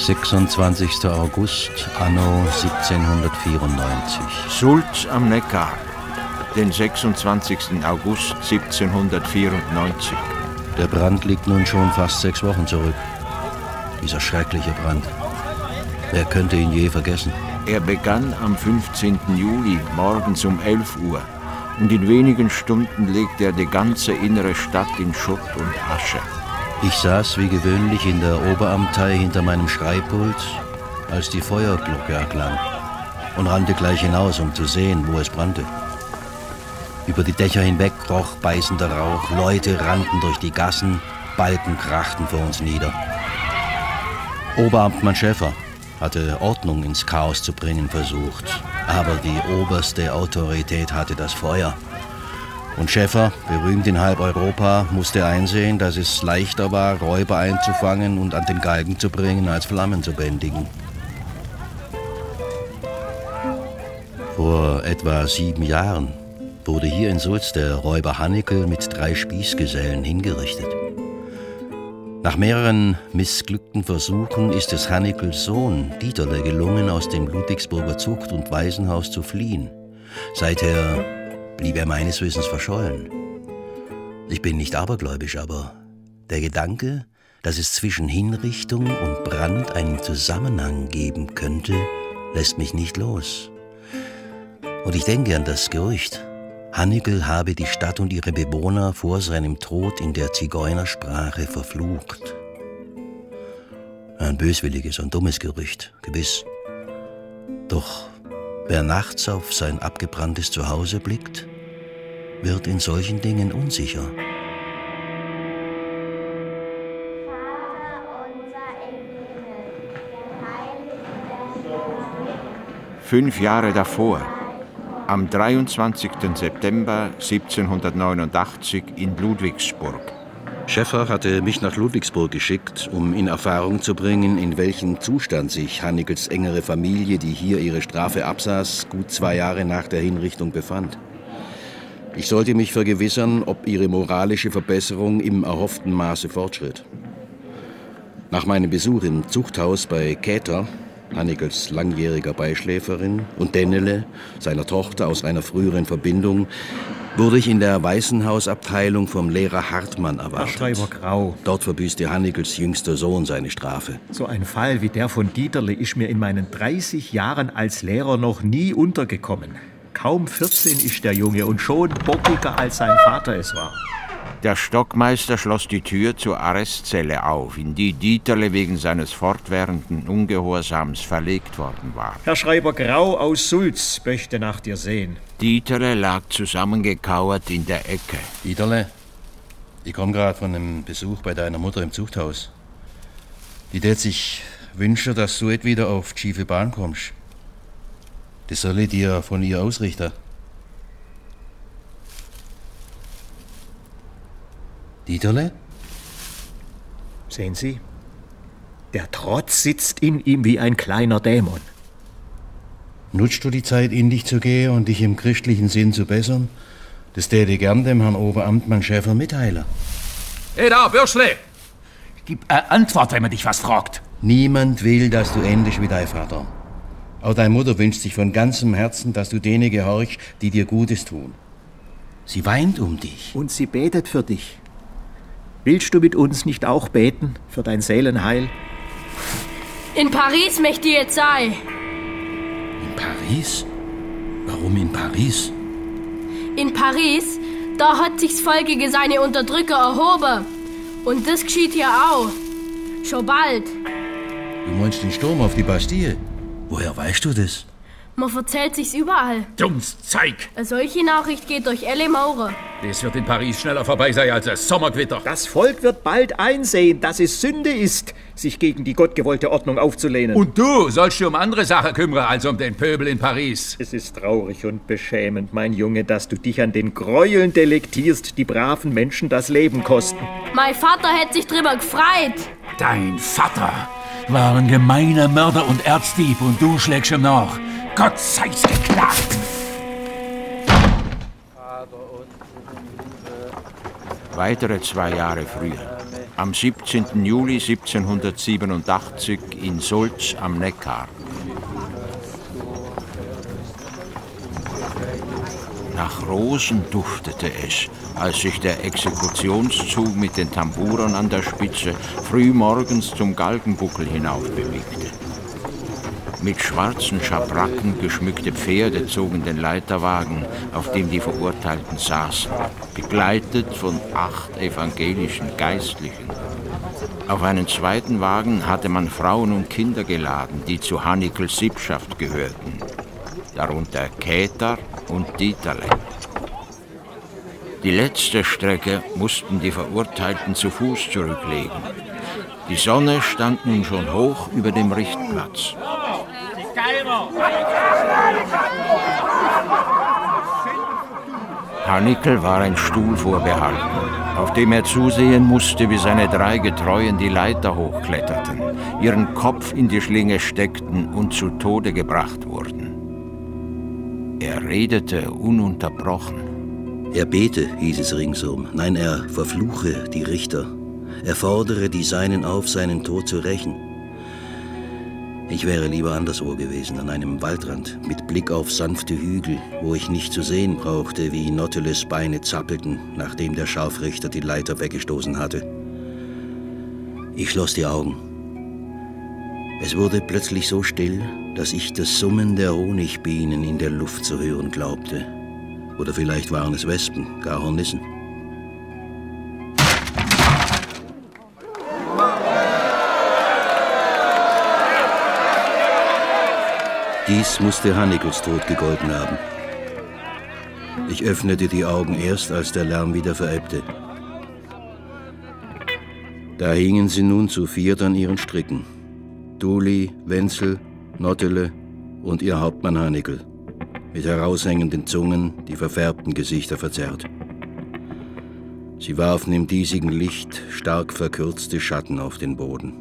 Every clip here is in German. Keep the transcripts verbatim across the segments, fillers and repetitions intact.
sechsundzwanzigster August anno siebzehnhundertvierundneunzig. Sulz am Neckar, den sechsundzwanzigsten August siebzehnhundertvierundneunzig. Der Brand liegt nun schon fast sechs Wochen zurück. Dieser schreckliche Brand. Wer könnte ihn je vergessen? Er begann am fünfzehnten Juli morgens um elf Uhr und in wenigen Stunden legte er die ganze innere Stadt in Schutt und Asche. Ich saß wie gewöhnlich in der Oberamtei hinter meinem Schreibpult, als die Feuerglocke erklang, und rannte gleich hinaus, um zu sehen, wo es brannte. Über die Dächer hinweg roch beißender Rauch, Leute rannten durch die Gassen, Balken krachten vor uns nieder. Oberamtmann Schäffer hatte Ordnung ins Chaos zu bringen versucht, aber die oberste Autorität hatte das Feuer. Und Schäffer, berühmt in halb Europa, musste einsehen, dass es leichter war, Räuber einzufangen und an den Galgen zu bringen, als Flammen zu bändigen. Vor etwa sieben Jahren wurde hier in Sulz der Räuber Hannickel mit drei Spießgesellen hingerichtet. Nach mehreren missglückten Versuchen ist es Hannickels Sohn Dieterle gelungen, aus dem Ludwigsburger Zucht- und Waisenhaus zu fliehen. Seither blieb er meines Wissens verschollen. Ich bin nicht abergläubisch, aber der Gedanke, dass es zwischen Hinrichtung und Brand einen Zusammenhang geben könnte, lässt mich nicht los. Und ich denke an das Gerücht, Hannickel habe die Stadt und ihre Bewohner vor seinem Tod in der Zigeunersprache verflucht. Ein böswilliges und dummes Gerücht, gewiss. Doch wer nachts auf sein abgebranntes Zuhause blickt, wird in solchen Dingen unsicher. Fünf Jahre davor, am dreiundzwanzigsten September siebzehnhundertneunundachtzig in Ludwigsburg. Schäffer hatte mich nach Ludwigsburg geschickt, um in Erfahrung zu bringen, in welchem Zustand sich Hannickels engere Familie, die hier ihre Strafe absaß, gut zwei Jahre nach der Hinrichtung befand. Ich sollte mich vergewissern, ob ihre moralische Verbesserung im erhofften Maße fortschritt. Nach meinem Besuch im Zuchthaus bei Käther, Hannickels langjähriger Beischläferin, und Dennele, seiner Tochter aus einer früheren Verbindung, wurde ich in der Waisenhausabteilung vom Lehrer Hartmann erwartet. Herr Schreiber Grau. Dort verbüßte Hannickels jüngster Sohn seine Strafe. So ein Fall wie der von Dieterle ist mir in meinen dreißig Jahren als Lehrer noch nie untergekommen. Kaum vierzehn ist der Junge und schon bockiger, als sein Vater es war. Der Stockmeister schloss die Tür zur Arrestzelle auf, in die Dieterle wegen seines fortwährenden Ungehorsams verlegt worden war. Herr Schreiber Grau aus Sulz möchte nach dir sehen. Dieterle lag zusammengekauert in der Ecke. Dieterle, ich komme gerade von einem Besuch bei deiner Mutter im Zuchthaus. Die tät sich wünschen, dass du et wieder auf die schiefe Bahn kommst. Das soll ich dir von ihr ausrichten. Dieterle? Sehen Sie, der Trotz sitzt in ihm wie ein kleiner Dämon. Nutzt du die Zeit, in dich zu gehen und dich im christlichen Sinn zu bessern? Das täte ich gern dem Herrn Oberamtmann Schäffer mitteilen. Hey da, Bürschle! Gib eine Antwort, wenn man dich was fragt. Niemand will, dass du endest wie dein Vater. Auch deine Mutter wünscht sich von ganzem Herzen, dass du denen gehorchst, die dir Gutes tun. Sie weint um dich. Und sie betet für dich. Willst du mit uns nicht auch beten für dein Seelenheil? In Paris möchte ich jetzt sein. In Paris? Warum in Paris? In Paris, da hat sich's Volk gegen seine Unterdrücker erhoben. Und das geschieht hier auch. Schon bald. Du meinst den Sturm auf die Bastille? Woher weißt du das? Man erzählt sich's überall. Dummes Zeug! Eine solche Nachricht geht durch alle Mauern. Das wird in Paris schneller vorbei sein als das Sommergewitter. Das Volk wird bald einsehen, dass es Sünde ist, sich gegen die gottgewollte Ordnung aufzulehnen. Und du sollst dich um andere Sachen kümmern als um den Pöbel in Paris. Es ist traurig und beschämend, mein Junge, dass du dich an den Gräueln delektierst, die braven Menschen das Leben kosten. Mein Vater hätte sich drüber gefreut. Dein Vater war ein gemeiner Mörder und Erzdieb und du schlägst ihm nach. Gott sei's geklagt! Weitere zwei Jahre früher, am siebzehnten Juli siebzehnhundertsiebenundachtzig in Sulz am Neckar. Nach Rosen duftete es, als sich der Exekutionszug mit den Tamburen an der Spitze früh morgens zum Galgenbuckel hinauf bewegte. Mit schwarzen Schabracken geschmückte Pferde zogen den Leiterwagen, auf dem die Verurteilten saßen, begleitet von acht evangelischen Geistlichen. Auf einen zweiten Wagen hatte man Frauen und Kinder geladen, die zu Hannikels Sippschaft gehörten, darunter Käther und Dieterle. Die letzte Strecke mussten die Verurteilten zu Fuß zurücklegen. Die Sonne stand nun schon hoch über dem Richtplatz. Hannickel war ein Stuhl vorbehalten, auf dem er zusehen musste, wie seine drei Getreuen die Leiter hochkletterten, ihren Kopf in die Schlinge steckten und zu Tode gebracht wurden. Er redete ununterbrochen. Er bete, hieß es ringsum. Nein, er verfluche die Richter. Er fordere die Seinen auf, seinen Tod zu rächen. Ich wäre lieber anderswo gewesen, an einem Waldrand, mit Blick auf sanfte Hügel, wo ich nicht zu sehen brauchte, wie Notteles Beine zappelten, nachdem der Scharfrichter die Leiter weggestoßen hatte. Ich schloss die Augen. Es wurde plötzlich so still, dass ich das Summen der Honigbienen in der Luft zu hören glaubte. Oder vielleicht waren es Wespen, gar Hornissen. Dies musste Hannikels Tod gegolten haben. Ich öffnete die Augen erst, als der Lärm wieder verebbte. Da hingen sie nun zu viert an ihren Stricken. Duli, Wenzel, Nottele und ihr Hauptmann Hannickel, mit heraushängenden Zungen, die verfärbten Gesichter verzerrt. Sie warfen im diesigen Licht stark verkürzte Schatten auf den Boden.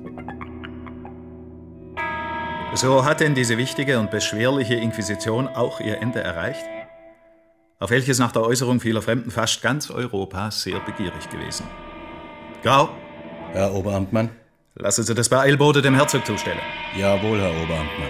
So hat denn diese wichtige und beschwerliche Inquisition auch ihr Ende erreicht, auf welches nach der Äußerung vieler Fremden fast ganz Europa sehr begierig gewesen. Grau. Herr Oberamtmann? Lassen Sie das bei Eilbode dem Herzog zustellen. Jawohl, Herr Oberamtmann.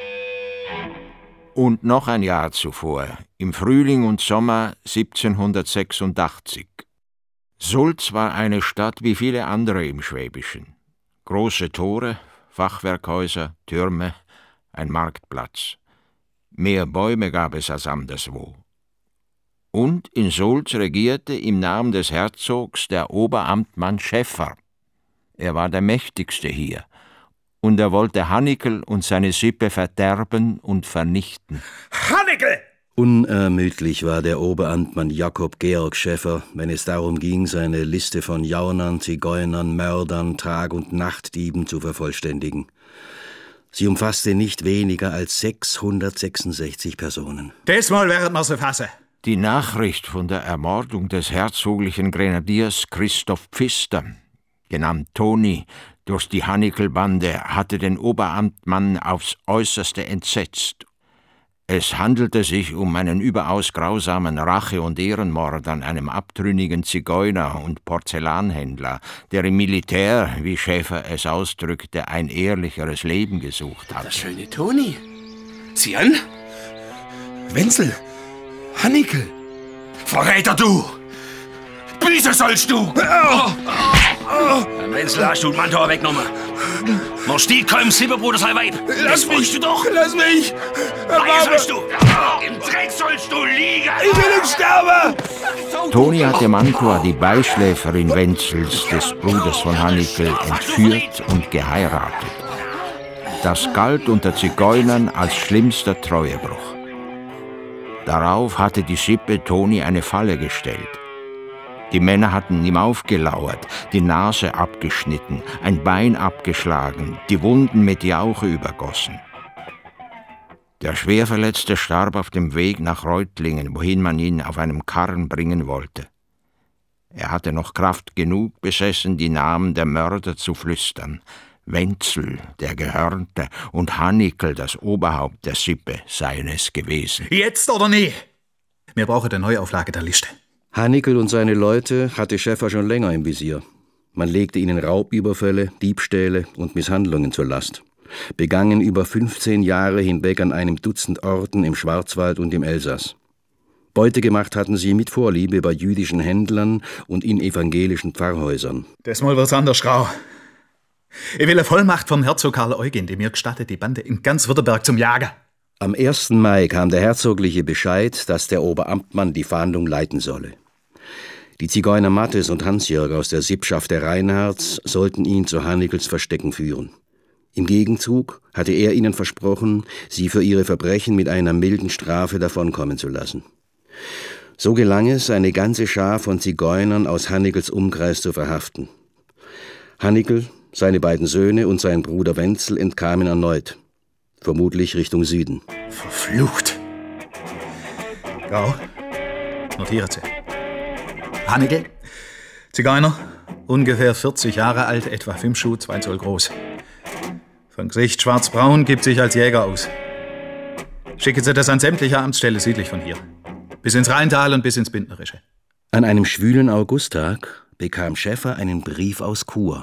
Und noch ein Jahr zuvor, im Frühling und Sommer siebzehnhundertsechsundachtzig. Sulz war eine Stadt wie viele andere im Schwäbischen. Große Tore, Fachwerkhäuser, Türme, ein Marktplatz. Mehr Bäume gab es als anderswo. Und in Sulz regierte im Namen des Herzogs der Oberamtmann Schäffer. Er war der mächtigste hier, und er wollte Hannickel und seine Sippe verderben und vernichten. Hannickel! Unermüdlich war der Oberamtmann Jakob Georg Schäffer, wenn es darum ging, seine Liste von Jaunern, Zigeunern, Mördern, Tag- und Nachtdieben zu vervollständigen. Sie umfasste nicht weniger als sechshundertsechsundsechzig Personen. Diesmal werden wir sie fassen. Die Nachricht von der Ermordung des herzoglichen Grenadiers Christoph Pfister, genannt Toni, durch die Hannickel-Bande, hatte den Oberamtmann aufs Äußerste entsetzt. Es handelte sich um einen überaus grausamen Rache- und Ehrenmord an einem abtrünnigen Zigeuner und Porzellanhändler, der im Militär, wie Schäfer es ausdrückte, ein ehrlicheres Leben gesucht hatte. Der schöne Toni. Sieh an. Wenzel. Hannickel. Verräter du! Büße sollst du! Oh. Oh. Wenzel, hast du den Mantel weggenommen? Man steht keinem Silberbruder sein Weib. Lass mich! Du doch! Lass mich! Weihe sollst du! Im Dreck sollst du liegen! Ich will nicht sterben! Toni hatte Mantua, die Beischläferin Wenzels, des Bruders von Hannickel, entführt und geheiratet. Das galt unter Zigeunern als schlimmster Treuebruch. Darauf hatte die Sippe Toni eine Falle gestellt. Die Männer hatten ihm aufgelauert, die Nase abgeschnitten, ein Bein abgeschlagen, die Wunden mit Jauche übergossen. Der Schwerverletzte starb auf dem Weg nach Reutlingen, wohin man ihn auf einem Karren bringen wollte. Er hatte noch Kraft genug besessen, die Namen der Mörder zu flüstern. Wenzel, der Gehörnte, und Hannickel, das Oberhaupt der Sippe, seien es gewesen. Jetzt oder nie? Wir brauchen eine Neuauflage der Liste. Hannickel und seine Leute hatte Schäffer schon länger im Visier. Man legte ihnen Raubüberfälle, Diebstähle und Misshandlungen zur Last, begangen über fünfzehn Jahre hinweg an einem Dutzend Orten im Schwarzwald und im Elsass. Beute gemacht hatten sie mit Vorliebe bei jüdischen Händlern und in evangelischen Pfarrhäusern. Das mal wird's anders, Grau. Ich will eine Vollmacht vom Herzog Karl Eugen, die mir gestattet, die Bande in ganz Württemberg zum Jagen. Am ersten Mai kam der herzogliche Bescheid, dass der Oberamtmann die Fahndung leiten solle. Die Zigeuner Mattes und Hansjörg aus der Sippschaft der Reinhards sollten ihn zu Hannikels Verstecken führen. Im Gegenzug hatte er ihnen versprochen, sie für ihre Verbrechen mit einer milden Strafe davonkommen zu lassen. So gelang es, eine ganze Schar von Zigeunern aus Hannikels Umkreis zu verhaften. Hannikel, seine beiden Söhne und sein Bruder Wenzel entkamen erneut, vermutlich Richtung Süden. Verflucht! Grau, notiert sie. Hannikel, Zigeuner, ungefähr vierzig Jahre alt, etwa fünf Schuh, zwei Zoll groß. Von Gesicht schwarz-braun, gibt sich als Jäger aus. Schicken Sie das an sämtliche Amtsstelle südlich von hier. Bis ins Rheintal und bis ins Bündnerische. An einem schwülen Augusttag bekam Schäffer einen Brief aus Chur.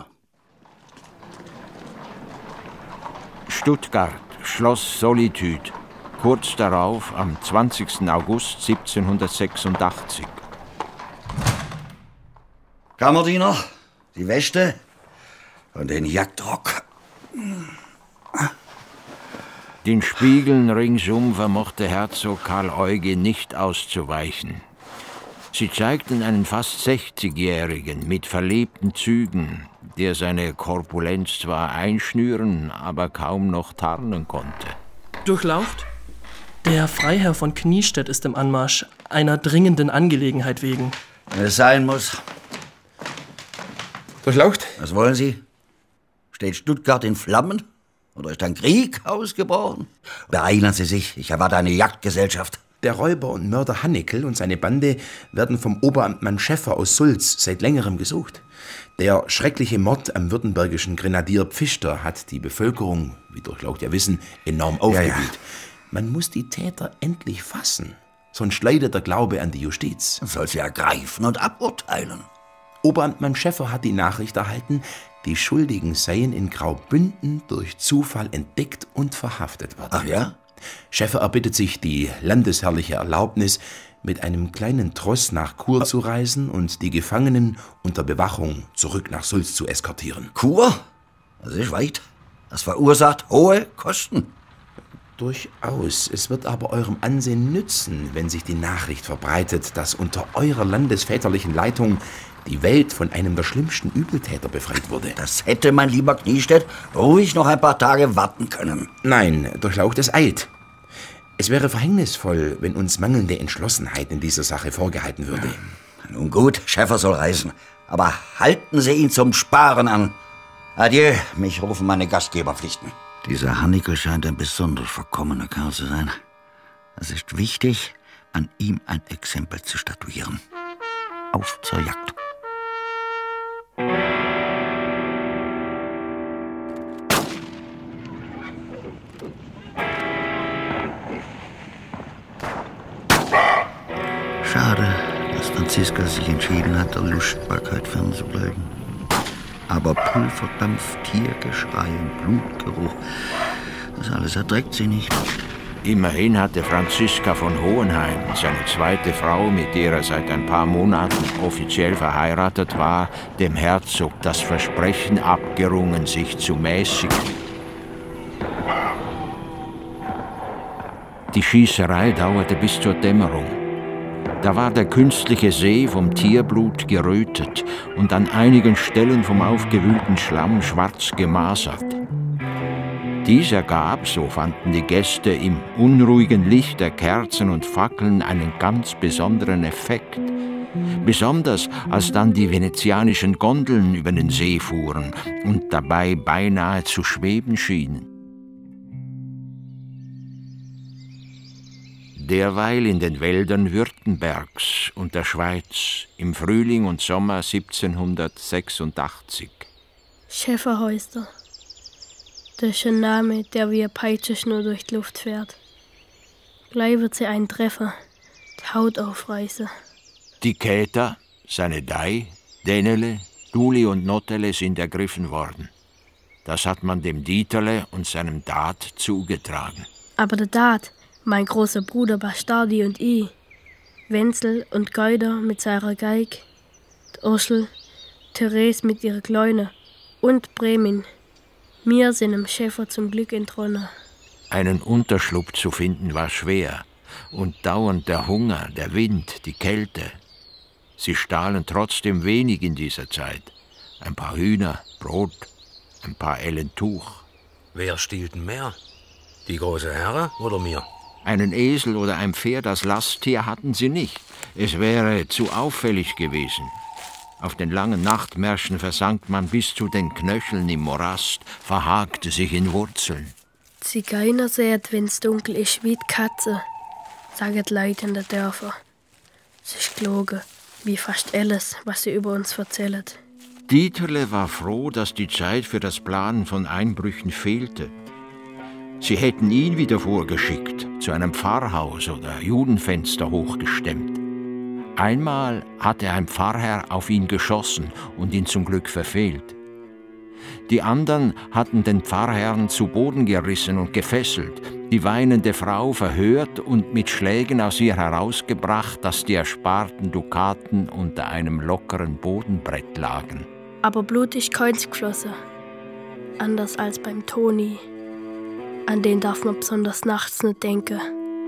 Stuttgart, Schloss Solitude. Kurz darauf, am zwanzigsten August siebzehnhundertsechsundachtzig. Kammerdiener, die Weste und den Jagdrock. Den Spiegeln ringsum vermochte Herzog Karl Eugen nicht auszuweichen. Sie zeigten einen fast sechzigjährigen mit verlebten Zügen, der seine Korpulenz zwar einschnüren, aber kaum noch tarnen konnte. Durchlaucht? Der Freiherr von Kniestedt ist im Anmarsch, einer dringenden Angelegenheit wegen. Wenn es sein muss. Durchlaucht? Was wollen Sie? Steht Stuttgart in Flammen? Oder ist ein Krieg ausgebrochen? Beeilen Sie sich, ich erwarte eine Jagdgesellschaft. Der Räuber und Mörder Hannikel und seine Bande werden vom Oberamtmann Schäffer aus Sulz seit längerem gesucht. Der schreckliche Mord am württembergischen Grenadier Pfister hat die Bevölkerung, wie Durchlaucht ja wissen, enorm aufgewühlt. Ja, ja. Man muss die Täter endlich fassen, sonst leidet der Glaube an die Justiz. Man soll sie ergreifen und aburteilen. Oberamtmann Schäffer hat die Nachricht erhalten, die Schuldigen seien in Graubünden durch Zufall entdeckt und verhaftet worden. Ach ja? Schäffer erbittet sich die landesherrliche Erlaubnis, mit einem kleinen Tross nach Chur zu reisen und die Gefangenen unter Bewachung zurück nach Sulz zu eskortieren. Chur? Das ist weit. Das verursacht hohe Kosten. Durchaus. Es wird aber eurem Ansehen nützen, wenn sich die Nachricht verbreitet, dass unter eurer landesväterlichen Leitung die Welt von einem der schlimmsten Übeltäter befreit wurde. Das hätte mein lieber Kniestedt ruhig noch ein paar Tage warten können. Nein, Durchlaucht, es eilt. Es wäre verhängnisvoll, wenn uns mangelnde Entschlossenheit in dieser Sache vorgehalten würde. Nun gut, Schäffer soll reisen. Aber halten Sie ihn zum Sparen an. Adieu, mich rufen meine Gastgeberpflichten. Dieser Hannikel scheint ein besonders verkommener Kerl zu sein. Es ist wichtig, an ihm ein Exempel zu statuieren. Auf zur Jagd. Schade, dass Franziska sich entschieden hat, der Lustbarkeit fernzubleiben. Aber Pulverdampf, Tiergeschrei und Blutgeruch, das alles erträgt sie nicht. Immerhin hatte Franziska von Hohenheim, seine zweite Frau, mit der er seit ein paar Monaten offiziell verheiratet war, dem Herzog das Versprechen abgerungen, sich zu mäßigen. Die Schießerei dauerte bis zur Dämmerung. Da war der künstliche See vom Tierblut gerötet und an einigen Stellen vom aufgewühlten Schlamm schwarz gemasert. Dies ergab, so fanden die Gäste, im unruhigen Licht der Kerzen und Fackeln einen ganz besonderen Effekt. Besonders als dann die venezianischen Gondeln über den See fuhren und dabei beinahe zu schweben schienen. Derweil in den Wäldern Württembergs und der Schweiz im Frühling und Sommer siebzehnhundertsechsundachtzig. Schäferhäuser. Das ist ein Name, der wie eine Peitschenschnur durch die Luft fährt. Gleich wird sie einen Treffer, die Haut aufreißen. Die Käter, seine Dei, Dänele, Duli und Nottele sind ergriffen worden. Das hat man dem Dieterle und seinem Dad zugetragen. Aber der Dad, mein großer Bruder Bastardi und ich, Wenzel und Geuder mit seiner Geig, Urschel, Therese mit ihrer Kleine und Bremin. Wir sind dem Schäfer zum Glück entronnen. Einen Unterschlupf zu finden war schwer. Und dauernd der Hunger, der Wind, die Kälte. Sie stahlen trotzdem wenig in dieser Zeit. Ein paar Hühner, Brot, ein paar Ellen Tuch. Wer stiehlt denn mehr? Die große Herre oder mir? Einen Esel oder ein Pferd als Lasttier hatten sie nicht. Es wäre zu auffällig gewesen. Auf den langen Nachtmärschen versank man bis zu den Knöcheln im Morast, verhakte sich in Wurzeln. Zigeuner seht, wenn's dunkel ist, wie die Katze, sagen die Leute in den Dörfern. Es ist gelogen, wie fast alles, was sie über uns erzählen. Dieterle war froh, dass die Zeit für das Planen von Einbrüchen fehlte. Sie hätten ihn wieder vorgeschickt, zu einem Pfarrhaus oder Judenfenster hochgestemmt. Einmal hatte ein Pfarrherr auf ihn geschossen und ihn zum Glück verfehlt. Die anderen hatten den Pfarrherrn zu Boden gerissen und gefesselt, die weinende Frau verhört und mit Schlägen aus ihr herausgebracht, dass die ersparten Dukaten unter einem lockeren Bodenbrett lagen. Aber Blut ist keins geflossen. Anders als beim Toni. An den darf man besonders nachts nicht denken.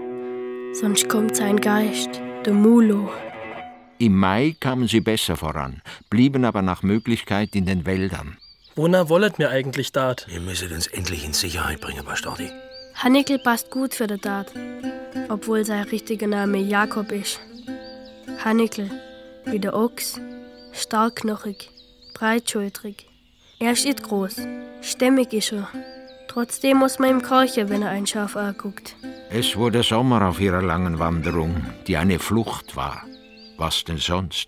Sonst kommt sein Geist, der Mulo. Im Mai kamen sie besser voran, blieben aber nach Möglichkeit in den Wäldern. Wonach wollet mir eigentlich dat? Ihr müsstet uns endlich in Sicherheit bringen, Bastardi. Hannickel passt gut für den Dad, obwohl sein richtiger Name Jakob ist. Hannickel, wie der Ochs, starkknochig, breitschultrig. Er ist nicht groß, stämmig ist er. Trotzdem muss man ihm keuchen, wenn er ein Schaf anguckt. Es wurde Sommer auf ihrer langen Wanderung, die eine Flucht war. Was denn sonst?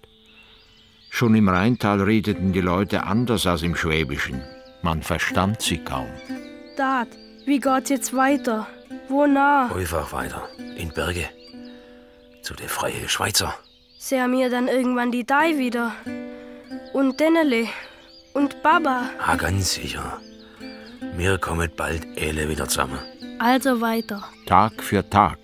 Schon im Rheintal redeten die Leute anders als im Schwäbischen. Man verstand sie kaum. Dad, wie geht's jetzt weiter? Wonach? Einfach weiter, in Berge. Zu den freien Schweizer. Sehen wir dann irgendwann die Dei wieder? Und Dennele? Und Baba? Ah, ganz sicher. Wir kommen bald alle wieder zusammen. Also weiter. Tag für Tag.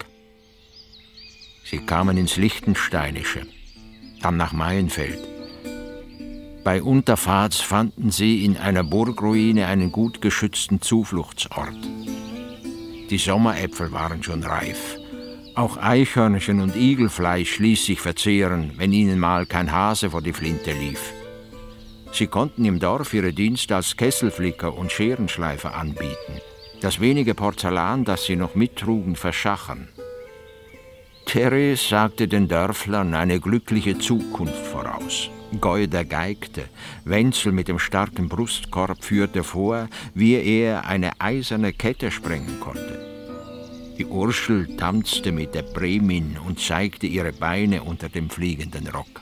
Sie kamen ins Lichtensteinische, dann nach Maienfeld. Bei Unterfahrt fanden sie in einer Burgruine einen gut geschützten Zufluchtsort. Die Sommeräpfel waren schon reif. Auch Eichhörnchen und Igelfleisch ließ sich verzehren, wenn ihnen mal kein Hase vor die Flinte lief. Sie konnten im Dorf ihre Dienste als Kesselflicker und Scherenschleifer anbieten, das wenige Porzellan, das sie noch mittrugen, verschachern. Therese sagte den Dörflern eine glückliche Zukunft voraus. Geuder geigte, Wenzel mit dem starken Brustkorb führte vor, wie er eine eiserne Kette sprengen konnte. Die Urschel tanzte mit der Bremin und zeigte ihre Beine unter dem fliegenden Rock.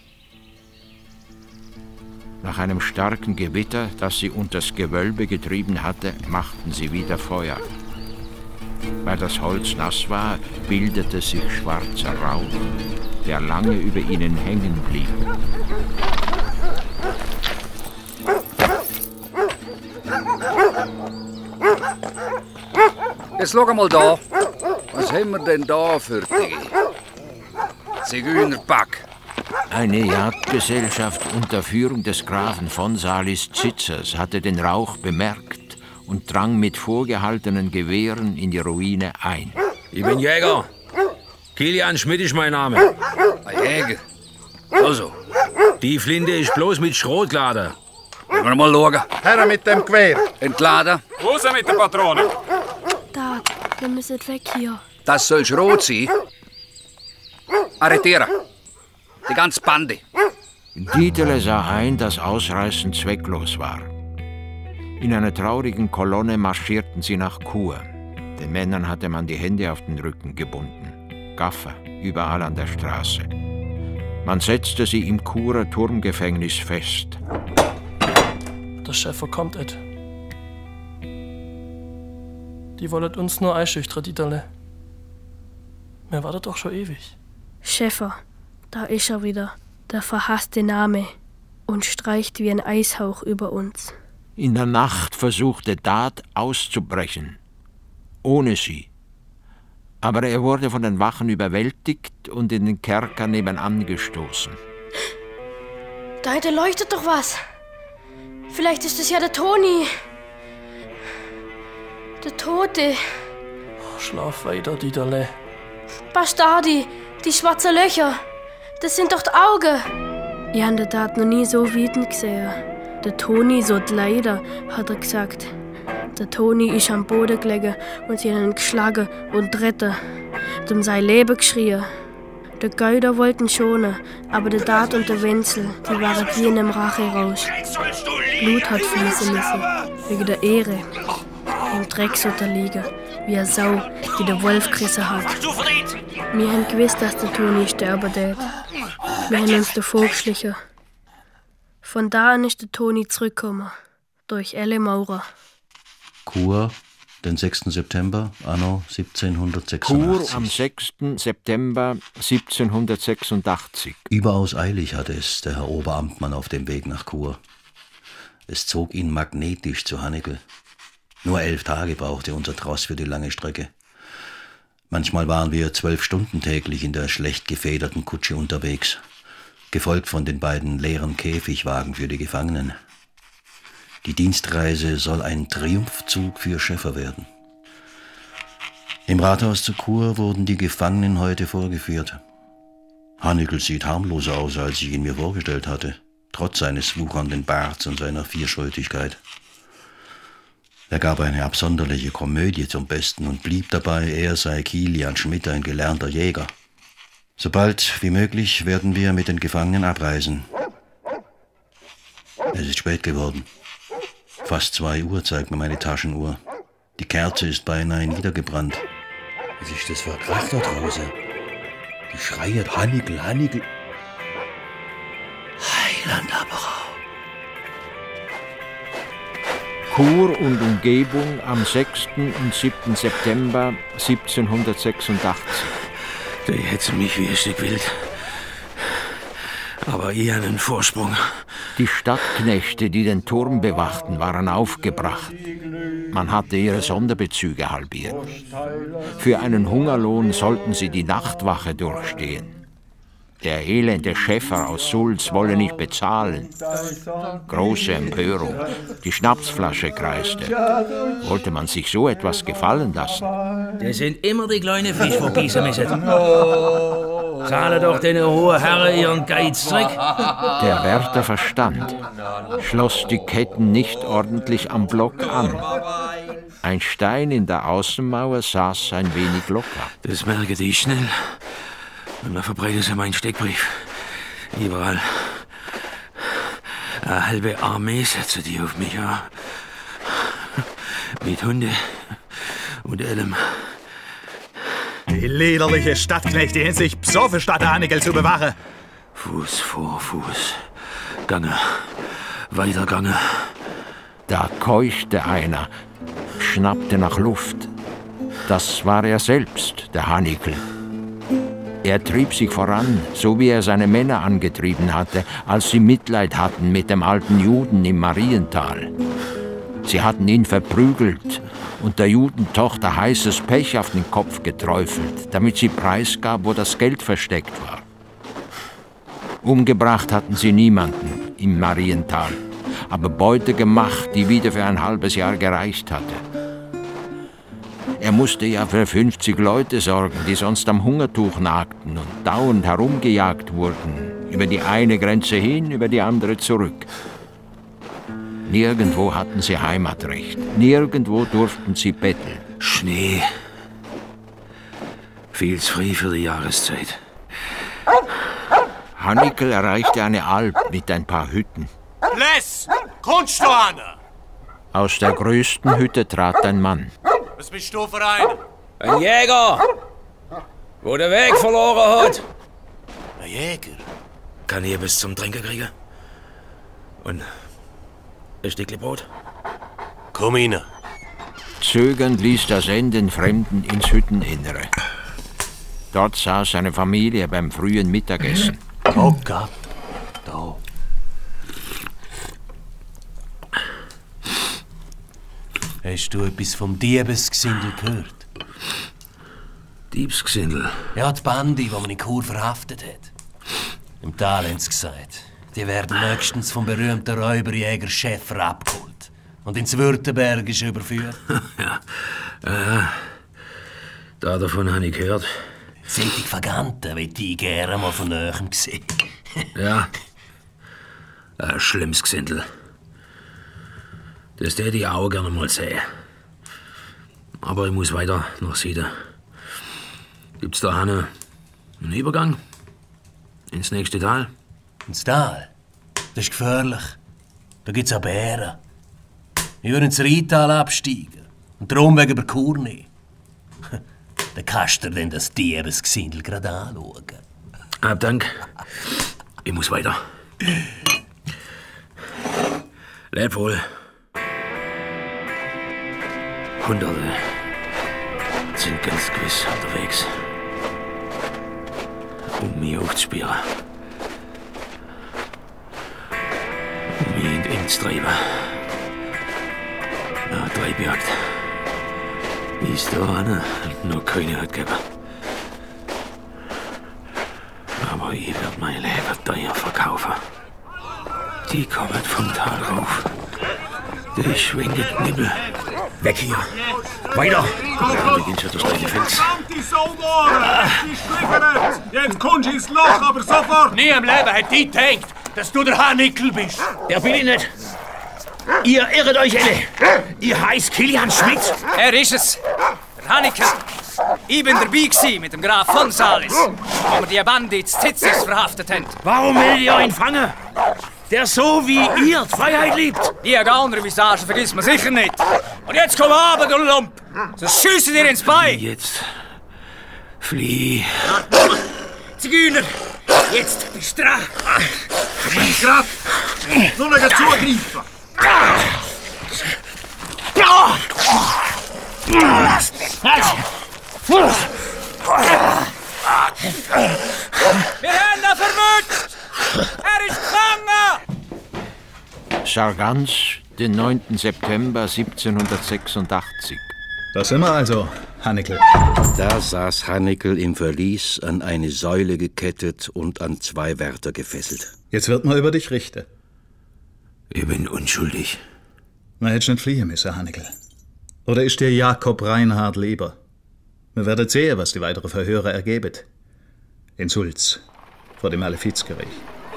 Nach einem starken Gewitter, das sie unters Gewölbe getrieben hatte, machten sie wieder Feuer. Weil das Holz nass war, bildete sich schwarzer Rauch, der lange über ihnen hängen blieb. Jetzt schau mal da. Was haben wir denn da für die? Zigeunerpack. Eine Jagdgesellschaft unter Führung des Grafen von Salis-Zitzers hatte den Rauch bemerkt und drang mit vorgehaltenen Gewehren in die Ruine ein. Ich bin Jäger. Kilian Schmidt ist mein Name. Ein Jäger? Also. Die Flinte ist bloß mit Schrot geladen. Wollen wir mal schauen. Herr mit dem Gewehr. Entladen. Raus mit der Patrone. Dad, wir müssen weg hier. Das soll Schrot sein. Arretieren. Die ganze Bande. Dieterle sah ein, dass Ausreißen zwecklos war. In einer traurigen Kolonne marschierten sie nach Chur. Den Männern hatte man die Hände auf den Rücken gebunden. Gaffer, überall an der Straße. Man setzte sie im Churer Turmgefängnis fest. Der Schäfer kommt et. Die wollet uns nur einschüchtern, Dieterle. Mir war das doch schon ewig. Schäfer, da ist er wieder, der verhasste Name. und streicht wie ein Eishauch über uns. In der Nacht versuchte Dad auszubrechen, ohne sie. Aber er wurde von den Wachen überwältigt und in den Kerker nebenan gestoßen. Da hinten leuchtet doch was. Vielleicht ist es ja der Toni. Der Tote. Schlaf weiter, Dieterle. Bastardi, die schwarzen Löcher. Das sind doch die Augen. Ich habe den Tat noch nie so wütend gesehen. Der Toni sollte leider, hat er gesagt. Der Toni ist am Boden gelegen und sie haben ihn geschlagen und retten. Um sein Leben geschrien. Die Geuder wollten schonen, aber der Dad und der Wenzel, die waren wie in einem Rachrausch. Blut hat fließen müssen, wegen der Ehre. Im Dreck sollte er liegen, wie eine Sau, die der Wolf gerissen hat. Wir haben gewusst, dass der Toni sterben wird. Wir haben uns davor geschlichen. Von da an ist der Toni zurückgekommen, durch Elle Maurer. Chur, den sechsten September, anno siebzehnhundertsechsundachtzig. Chur am sechsten September siebzehnhundertsechsundachtzig. Überaus eilig hatte es der Herr Oberamtmann auf dem Weg nach Chur. Es zog ihn magnetisch zu Hanickel. Nur elf Tage brauchte unser Tross für die lange Strecke. Manchmal waren wir zwölf Stunden täglich in der schlecht gefederten Kutsche unterwegs, gefolgt von den beiden leeren Käfigwagen für die Gefangenen. Die Dienstreise soll ein Triumphzug für Schäffer werden. Im Rathaus zu Chur wurden die Gefangenen heute vorgeführt. Hanickel sieht harmloser aus, als ich ihn mir vorgestellt hatte, trotz seines wuchernden Barts und seiner Vierschrötigkeit. Er gab eine absonderliche Komödie zum Besten und blieb dabei, er sei Kilian Schmidt, ein gelernter Jäger. Sobald wie möglich werden wir mit den Gefangenen abreisen. Es ist spät geworden. Fast zwei Uhr zeigt mir meine Taschenuhr. Die Kerze ist beinahe niedergebrannt. Was ist das für ein Krach da draußen? Die schreien Hanickel, Hanickel. Heiland aber. Chur und Umgebung am sechsten und siebten September siebzehnhundertsechsundachtzig. Die hetzen mich wie ein Stück Wild. Aber ich habe einen Vorsprung. Die Stadtknechte, die den Turm bewachten, waren aufgebracht. Man hatte ihre Sonderbezüge halbiert. Für einen Hungerlohn sollten sie die Nachtwache durchstehen. Der elende Schäffer aus Sulz wolle nicht bezahlen. Große Empörung. Die Schnapsflasche kreiste. Wollte man sich so etwas gefallen lassen? Das sind immer die kleinen Fische, die beißen müssen. Zahlen doch den hohen Herren ihren Geiz zurück. Der Wärter verstand, schloss die Ketten nicht ordentlich am Block an. Ein Stein in der Außenmauer saß ein wenig locker. Das merke ich schnell. Und dann verbreitet sie meinen Steckbrief. Überall. Eine halbe Armee setzte die auf mich, ja. Mit Hunde und allem. Die liederliche Stadtknechte haben sich besoffen, statt Hanickel zu bewachen. Fuß vor Fuß. Gange. Weiter Gange. Da keuchte einer, schnappte nach Luft. Das war er selbst, der Hanickel. Er trieb sich voran, so wie er seine Männer angetrieben hatte, als sie Mitleid hatten mit dem alten Juden im Mariental. Sie hatten ihn verprügelt und der Judentochter heißes Pech auf den Kopf geträufelt, damit sie preisgab, wo das Geld versteckt war. Umgebracht hatten sie niemanden im Mariental, aber Beute gemacht, die wieder für ein halbes Jahr gereicht hatte. Er musste ja für fünfzig Leute sorgen, die sonst am Hungertuch nagten und dauernd herumgejagt wurden, über die eine Grenze hin, über die andere zurück. Nirgendwo hatten sie Heimatrecht, nirgendwo durften sie betteln. Schnee. Viel zu früh für die Jahreszeit. Hanickel erreichte eine Alp mit ein paar Hütten. Les, kommst du an? Aus der größten Hütte trat ein Mann. Was bist du für ein? Ein Jäger, wo der Weg verloren hat. Ein Jäger? Kann ich etwas zum Trinken kriegen? Und ein Stückchen Brot? Komm rein. Zögernd ließ der Sen den Fremden ins Hütteninnere. Dort saß seine Familie beim frühen Mittagessen. Hocker. Da. Hast du etwas vom Diebesgesindel gehört? Diebsgesindel? Ja, die Bande, die man in Chur verhaftet hat. Im Tal haben sie gesagt, die werden nächstens vom berühmten Räuberjäger Schäfer abgeholt und ins Württembergisch überführt. Ja, ja. Da davon habe ich gehört. Solche Vaganten will ich gerne mal von Nähem sehen. Ja. Ein schlimmes Gesindel. Das hätte ich auch gerne mal sehen. Aber ich muss weiter nach Süden. Gibt's da einen, einen Übergang? Ins nächste Tal? Ins Tal? Das ist gefährlich. Da gibt's auch Bären. Ich würde ins Rheintal absteigen und den Umweg über Chur nehmen. Dann kannst du dir denn das Diebesgesindel gerade anschauen. Hab Dank. Ich muss weiter. Leb wohl. Hunderte sind ganz gewiss unterwegs, um mich aufzuspüren. Um mich in den Eng zu treiben. Nach Treibjagd. Wie es da einer noch keine hat gegeben. Aber ich werde mein Leben teuer verkaufen. Die kommen vom Tal rauf. Die schwingen Knibbel. Weg hier! Weiter! Ja, beginnt schon das gleiche Fels. Die Saudohren! Die schliffern! Jetzt kommst du ins Loch, aber sofort! Nie im Leben hat die gedacht, dass du der Hanickel bist. Der bin ich nicht. Ihr irret euch alle. Ihr heißt Kilian Schmidt. Er ist es. Der Hanickel. Ich bin dabei gewesen mit dem Graf von Salis, wo wir die Bandits Zitzes verhaftet haben. Warum will ihr ihn fangen? Der so wie ihr die Freiheit liebt. Die andere Visage vergisst man sicher nicht. Und jetzt komm runter, du Lump. Sonst schiessen dir ins Bein. Jetzt flieh. Zigeuner, jetzt bist du dran. Ich grad. Nur noch zugreifen. Wir haben ihn verwünscht. Er ist gefangen. Sargans, den neunten September siebzehnhundertsechsundachtzig. Da sind wir also, Hanickel. Da saß Hanickel im Verlies, an eine Säule gekettet und an zwei Wärter gefesselt. Jetzt wird man über dich richten. Ich bin unschuldig. Man hätte nicht fliehen müssen, Hanickel. Oder ist dir Jakob Reinhard lieber? Wir werden sehen, was die weiteren Verhöre ergeben. In Sulz, vor dem Malefizgericht.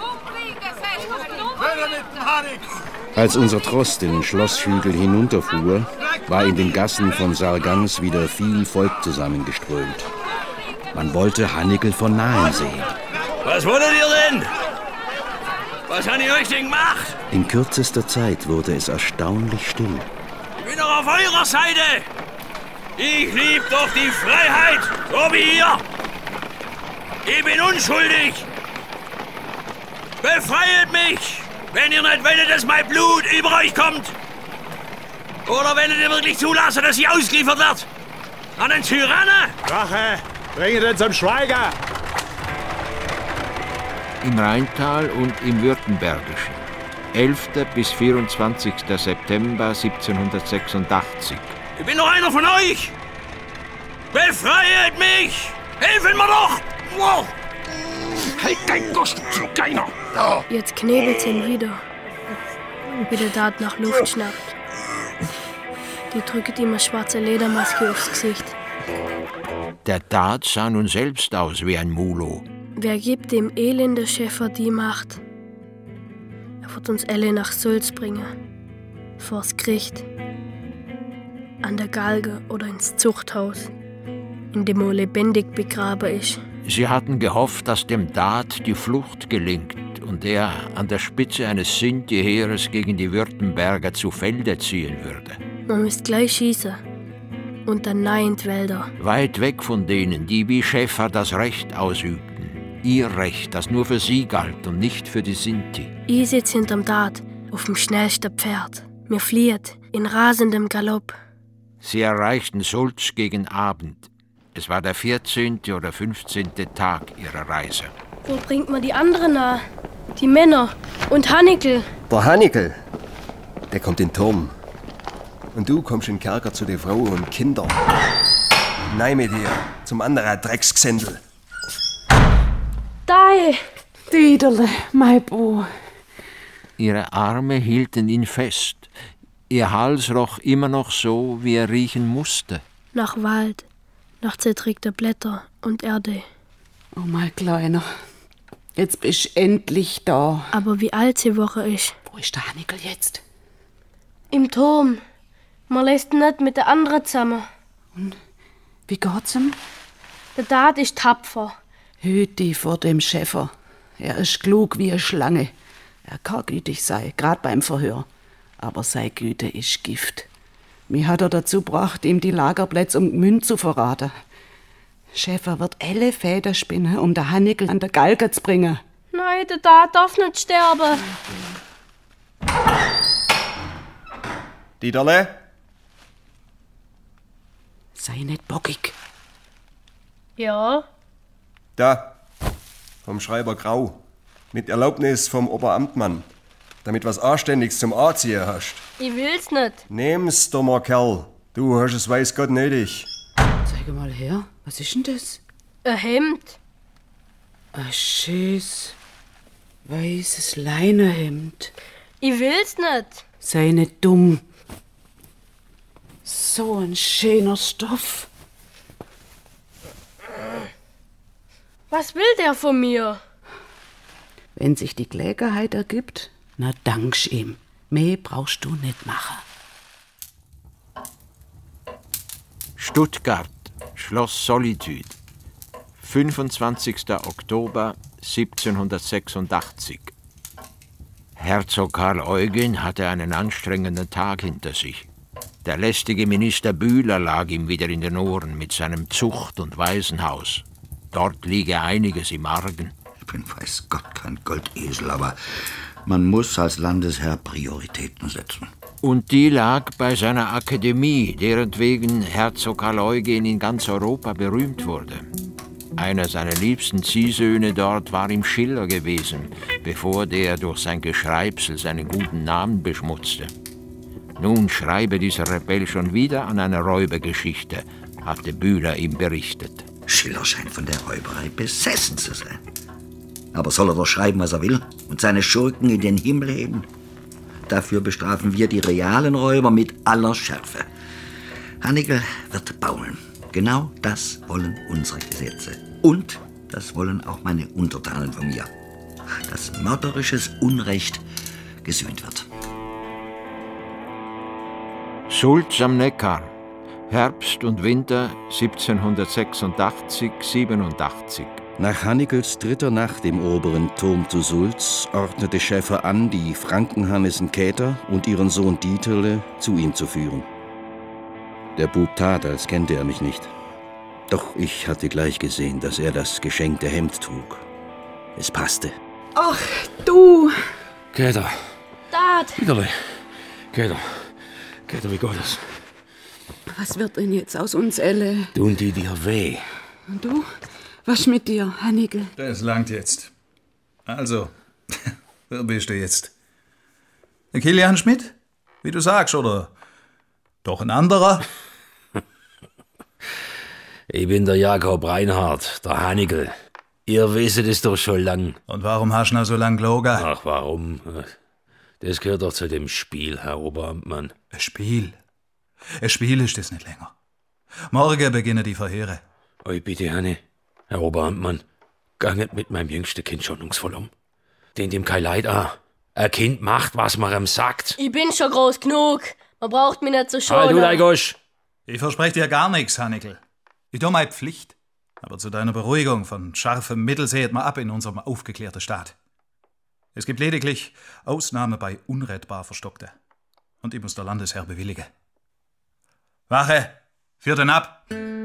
Als unser Tross den Schlosshügel hinunterfuhr, war in den Gassen von Sargans wieder viel Volk zusammengeströmt. Man wollte Hanickel von nahem sehen. Was wolltet ihr denn? Was habe ich euch denn gemacht? In kürzester Zeit wurde es erstaunlich still. Ich bin doch auf eurer Seite. Ich lieb doch die Freiheit, so wie ihr. Ich bin unschuldig. Befreit mich, wenn ihr nicht wollt, dass mein Blut über euch kommt. Oder wenn ihr wirklich zulasst, dass ich ausgeliefert wird. An den Tyrannen. Rache, bringe den zum Schweiger. Im Rheintal und im Württembergischen. elfter bis vierundzwanzigster September siebzehnhundertsechsundachtzig. Ich bin doch einer von euch. Befreit mich. Helfen mir doch. Wow. Halt dein Gost zu keiner! Jetzt knebelt's ihn wieder. Wie der Dart nach Luft schnappt. Die drückt ihm eine schwarze Ledermaske aufs Gesicht. Der Dart sah nun selbst aus wie ein Mulo. Wer gibt dem elenden Schäfer die Macht? Er wird uns alle nach Sulz bringen. Vors Gericht. An der Galge oder ins Zuchthaus, in dem er lebendig begraben ist. Sie hatten gehofft, dass dem Dart die Flucht gelingt und er an der Spitze eines Sinti-Heeres gegen die Württemberger zu Felde ziehen würde. Man müsste gleich schießen. Und dann nein in die Wälder. Weit weg von denen, die wie Schäfer das Recht ausübten. Ihr Recht, das nur für sie galt und nicht für die Sinti. Ich sitz hinterm Dart, auf dem schnellsten Pferd. Mir flieht in rasendem Galopp. Sie erreichten Sulz gegen Abend. Es war der vierzehnte oder fünfzehnte Tag ihrer Reise. Wo bringt man die anderen nahe? Die Männer und Hanickel. Der Hanickel, der kommt in den Turm. Und du kommst in den Kerker zu den Frauen und Kindern. Nein mit dir, zum anderen Drecksgesendel. Dei! Diederle, mein Bu. Ihre Arme hielten ihn fest. Ihr Hals roch immer noch so, wie er riechen musste. Nach Wald, nach zerträgter Blätter und Erde. Oh, mein Kleiner, jetzt bist du endlich da. Aber wie alt die Woche ist. Wo ist der Hannigel jetzt? Im Turm. Man lässt ihn nicht mit der anderen zusammen. Und wie geht's ihm? Der Dad ist tapfer. Hüt dich vor dem Schäfer. Er ist klug wie eine Schlange. Er kann gütig sein, grad beim Verhör. Aber seine Güte ist Gift. Mich hat er dazu gebracht, ihm die Lagerplätze um Gmünd zu verraten. Schäfer wird alle Fäden spinnen, um den Hannigel an der Galge zu bringen. Nein, der Dad darf nicht sterben. Diederle? Sei nicht bockig. Ja? Da, vom Schreiber Grau. Mit Erlaubnis vom Oberamtmann. Damit was Anständiges zum Anziehen hast. Ich will's nicht. Nehm's, dummer Kerl. Du hast es weiß Gott nötig. Zeig mal her, was ist denn das? Ein Hemd. Ein schönes, weißes Leinenhemd. Ich will's nicht. Sei nicht dumm. So ein schöner Stoff. Was will der von mir? Wenn sich die Gelegenheit ergibt, na dankst ihm. Mehr brauchst du nicht machen. Stuttgart, Schloss Solitude, fünfundzwanzigster Oktober siebzehnhundertsechsundachtzig. Herzog Karl Eugen hatte einen anstrengenden Tag hinter sich. Der lästige Minister Bühler lag ihm wieder in den Ohren mit seinem Zucht- und Waisenhaus. Dort liege einiges im Argen. Ich bin, weiß Gott, kein Goldesel, aber man muss als Landesherr Prioritäten setzen. Und die lag bei seiner Akademie, deretwegen Herzog Karl Eugen in ganz Europa berühmt wurde. Einer seiner liebsten Ziehsöhne dort war ihm Schiller gewesen, bevor der durch sein Geschreibsel seinen guten Namen beschmutzte. Nun schreibe dieser Rebell schon wieder an einer Räubergeschichte, hatte Bühler ihm berichtet. Schiller scheint von der Räuberei besessen zu sein. Aber soll er doch schreiben, was er will und seine Schurken in den Himmel heben? Dafür bestrafen wir die realen Räuber mit aller Schärfe. Hannigel wird baumeln. Genau das wollen unsere Gesetze. Und das wollen auch meine Untertanen von mir. Dass mörderisches Unrecht gesühnt wird. Sulz am Neckar, Herbst und Winter siebzehnhundertsechsundachtzig siebenundachtzig. Nach Hannigels dritter Nacht im oberen Turm zu Sulz ordnete Schäfer an, die Frankenhannesen Käther und ihren Sohn Dieterle zu ihm zu führen. Der Bub tat, als kannte er mich nicht. Doch ich hatte gleich gesehen, dass er das geschenkte Hemd trug. Es passte. Ach, du! Käther. Dad! Diederle. Käther. Käther, wie geht es? Was wird denn jetzt aus uns Elle? Tun die dir weh? Und du? Was mit dir, Hannigel? Das langt jetzt. Also, wer bist du jetzt? Der Kilian Schmidt? Wie du sagst, oder doch ein anderer? Ich bin der Jakob Reinhardt, der Hannigel. Ihr wisset es doch schon lang. Und warum hast du noch so lang gelogen? Ach, warum? Das gehört doch zu dem Spiel, Herr Oberamtmann. Ein Spiel? Ein Spiel ist das nicht länger. Morgen beginnen die Verhöre. Oi, bitte, Hanne. Herr Oberamtmann, ganget mit meinem jüngsten Kind schonungsvoll um. Den dem kein Leid an. Ein Kind macht, was man ihm sagt. Ich bin schon groß genug. Man braucht mich nicht zu schonen. Halt, du Leigosch! Ich verspreche dir gar nichts, Hannigel. Ich tue meine Pflicht. Aber zu deiner Beruhigung, von scharfem Mittel sehet man ab in unserem aufgeklärten Staat. Es gibt lediglich Ausnahme bei unrettbar Verstockte. Und ich muss der Landesherr bewilligen. Wache, führt ihn ab!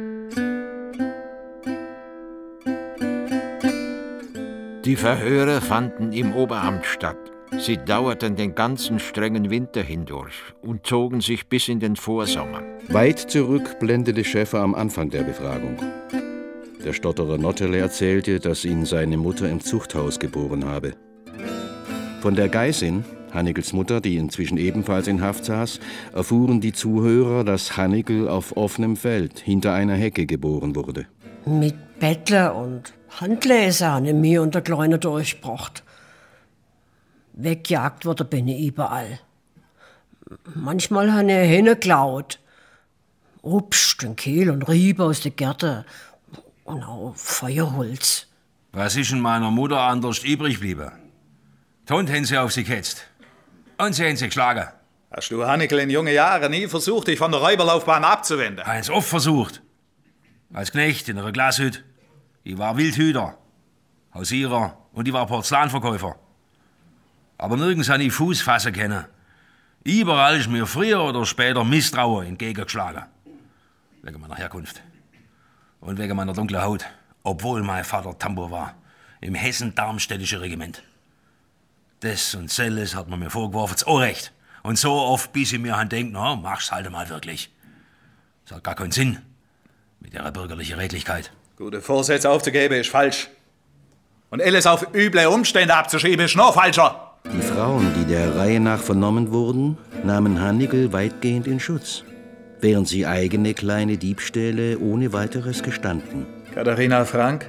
Die Verhöre fanden im Oberamt statt. Sie dauerten den ganzen strengen Winter hindurch und zogen sich bis in den Vorsommer. Weit zurück blendete Schäfer am Anfang der Befragung. Der Stotterer Nottele erzählte, dass ihn seine Mutter im Zuchthaus geboren habe. Von der Geißin Hannikels Mutter, die inzwischen ebenfalls in Haft saß, erfuhren die Zuhörer, dass Hannikel auf offenem Feld hinter einer Hecke geboren wurde. Mit Bettler und Handlesen habe mir und der Kleine durchgebracht. Weggejagt wurde bin ich überall. Manchmal habe ich hingeklaut. Obst und Kehl und Riebe aus der Gärte und auch Feuerholz. Was ist in meiner Mutter anders übrig geblieben? Tont haben sie auf sie gehetzt. Und sie haben sie geschlagen. Hast du, Hannikel, in jungen Jahren nie versucht, dich von der Räuberlaufbahn abzuwenden? Eins oft versucht. Als Knecht in einer Glashütte. Ich war Wildhüter, Hausierer und ich war Porzellanverkäufer. Aber nirgends habe ich Fuß fassen können. Überall ist mir früher oder später Misstrauen entgegengeschlagen. Wegen meiner Herkunft. Und wegen meiner dunklen Haut. Obwohl mein Vater Tambour war. Im Hessen-Darmstädtische Regiment. Das und selles hat man mir vorgeworfen, das Unrecht. Und so oft, bis ich mir han denkt, na, mach's halt mal wirklich. Das hat gar keinen Sinn. Mit ihrer bürgerlichen Redlichkeit. Gute Vorsätze aufzugeben ist falsch. Und alles auf üble Umstände abzuschieben ist noch falscher. Die Frauen, die der Reihe nach vernommen wurden, nahmen Hannikel weitgehend in Schutz, während sie eigene kleine Diebstähle ohne weiteres gestanden. Katharina Frank,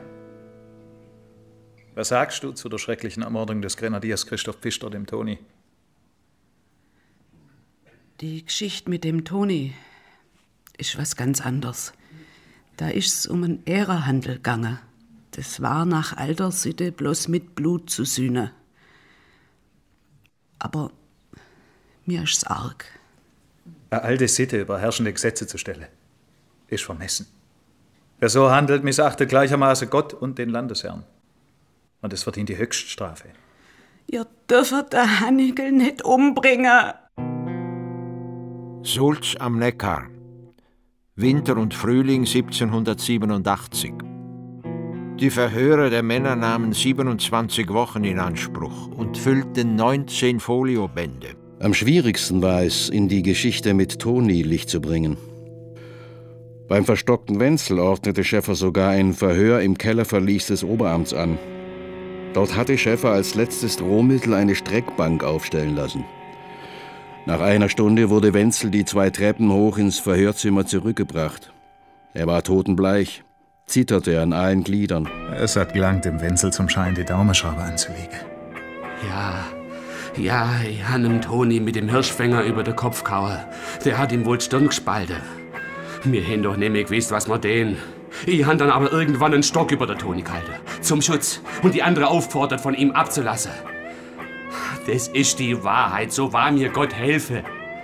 was sagst du zu der schrecklichen Ermordung des Grenadiers Christoph Pfister, dem Toni? Die Geschichte mit dem Toni ist was ganz anderes. Da ist's um einen Ehrenhandel gegangen. Das war nach alter Sitte bloß mit Blut zu sühnen. Aber mir ist's arg. Eine alte Sitte über herrschende Gesetze zu stellen, ist vermessen. Wer so handelt, missachtet gleichermaßen Gott und den Landesherrn. Und es verdient die Höchststrafe. Ihr dürft den Hannikel nicht umbringen. Sulz am Neckar. Winter und Frühling siebzehnhundertsiebenundachtzig. Die Verhöre der Männer nahmen siebenundzwanzig Wochen in Anspruch und füllten neunzehn Foliobände. Am schwierigsten war es, in die Geschichte mit Toni Licht zu bringen. Beim verstockten Wenzel ordnete Schäffer sogar ein Verhör im Kellerverlies des Oberamts an. Dort hatte Schäffer als letztes Drohmittel eine Streckbank aufstellen lassen. Nach einer Stunde wurde Wenzel die zwei Treppen hoch ins Verhörzimmer zurückgebracht. Er war totenbleich, zitterte an allen Gliedern. Es hat gelangt, dem Wenzel zum Schein die Daumenschraube anzulegen. Ja, ja, ich han dem Toni mit dem Hirschfänger über den Kopf gehauen. Der hat ihm wohl die Stirn gespalten. Wir hätten doch nicht mehr gewusst, was wir den. Ich han dann aber irgendwann einen Stock über der Toni gehalten. Zum Schutz. Und die andere aufgefordert, von ihm abzulassen. Das ist die Wahrheit, so wahr mir Gott helfe.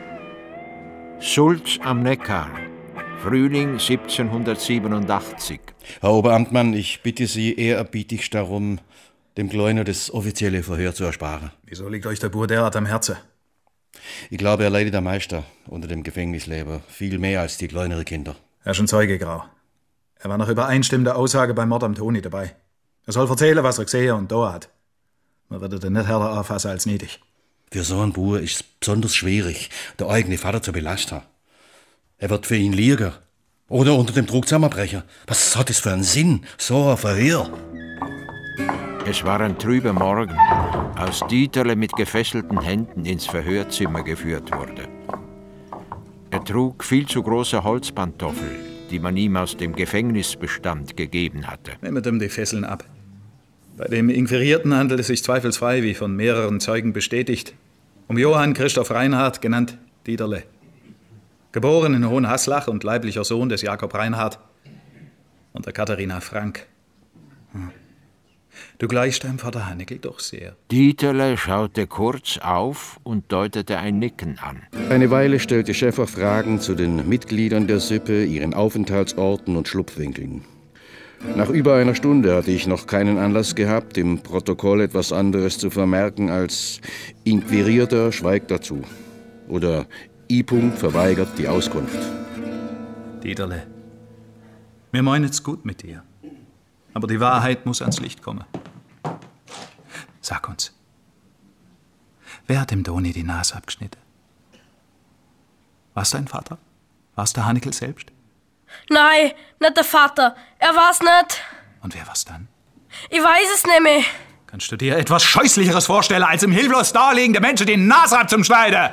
Sulz am Neckar. Frühling siebzehnhundertsiebenundachtzig. Herr Oberamtmann, ich bitte Sie ehrerbietigst darum, dem Kleiner das offizielle Verhör zu ersparen. Wieso liegt euch der Bur derart am Herzen? Ich glaube, er leidet am meisten unter dem Gefängnisleben. Viel mehr als die kleineren Kinder. Er ist ein Zeuge, Grau. Er war nach übereinstimmender Aussage beim Mord am Toni dabei. Er soll erzählen, was er gesehen und da hat. Man würde den nicht härter anfassen als nötig. Für so einen Bub ist es besonders schwierig, den eigenen Vater zu belasten. Er wird für ihn liegen. Oder unter dem Druck zusammenbrechen. Was hat das für einen Sinn, so ein Verhör? Es war ein trüber Morgen, als Dieterle mit gefesselten Händen ins Verhörzimmer geführt wurde. Er trug viel zu große Holzpantoffel, die man ihm aus dem Gefängnisbestand gegeben hatte. Nehmt ihm die Fesseln ab. Bei dem Inquirierten handelt es sich zweifelsfrei, wie von mehreren Zeugen bestätigt, um Johann Christoph Reinhardt, genannt Dieterle. Geboren in Hohenhaslach und leiblicher Sohn des Jakob Reinhardt und der Katharina Frank. Hm. Du gleichst deinem Vater Hannikel doch sehr. Dieterle schaute kurz auf und deutete ein Nicken an. Eine Weile stellte Schäffer Fragen zu den Mitgliedern der Sippe, ihren Aufenthaltsorten und Schlupfwinkeln. Nach über einer Stunde hatte ich noch keinen Anlass gehabt, im Protokoll etwas anderes zu vermerken als Inquirierter schweigt dazu oder I. verweigert die Auskunft. Dieterle, wir meinen's gut mit dir. Aber die Wahrheit muss ans Licht kommen. Sag uns, wer hat dem Toni die Nase abgeschnitten? War's dein Vater? War's der Hannikel selbst? Nein, nicht der Vater. Er war's nicht. Und wer war's dann? Ich weiß es nicht mehr. Kannst du dir etwas Scheußlicheres vorstellen, als im hilflos daliegenden Menschen den Nase abzuschneiden?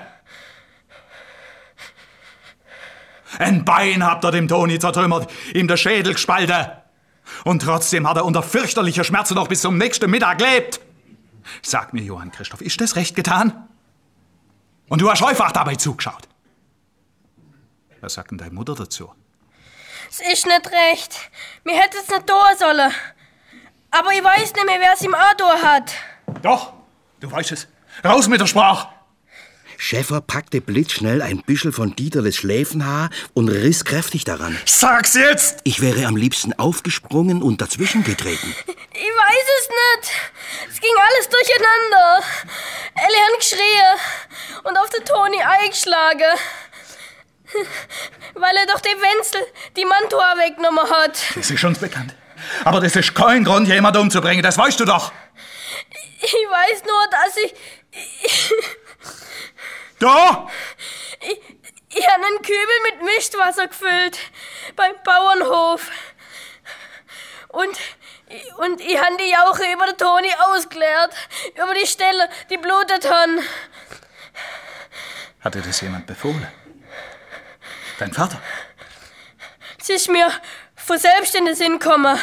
Ein Bein habt ihr dem Toni zertrümmert, ihm der Schädel gespalten. Und trotzdem hat er unter fürchterlicher Schmerzen noch bis zum nächsten Mittag gelebt. Sag mir, Johann Christoph, ist das recht getan? Und du hast einfach dabei zugeschaut. Was sagt denn deine Mutter dazu? Es ist nicht recht. Mir hätte es nicht tun sollen. Aber ich weiß nicht mehr, wer es im Auto hat. Doch, du weißt es. Raus mit der Sprache! Schäfer packte blitzschnell ein Büschel von Dieterles Schläfenhaar und riss kräftig daran. Sag's jetzt! Ich wäre am liebsten aufgesprungen und dazwischen getreten. Ich weiß es nicht. Es ging alles durcheinander. Elli hat geschrien und auf den Toni eingeschlagen. Weil er doch den Wenzel die Mantua weggenommen hat. Das ist uns bekannt. Aber das ist kein Grund, jemanden umzubringen, das weißt du doch. Ich weiß nur, dass ich... ich Da! Ich, ich habe einen Kübel mit Mischwasser gefüllt. Beim Bauernhof. Und, und ich habe die Jauche über den Toni ausgeleert. Über die Stelle, die blutet haben. Hatte das jemand befohlen? Dein Vater? Es ist mir von selbst in den Sinn gekommen.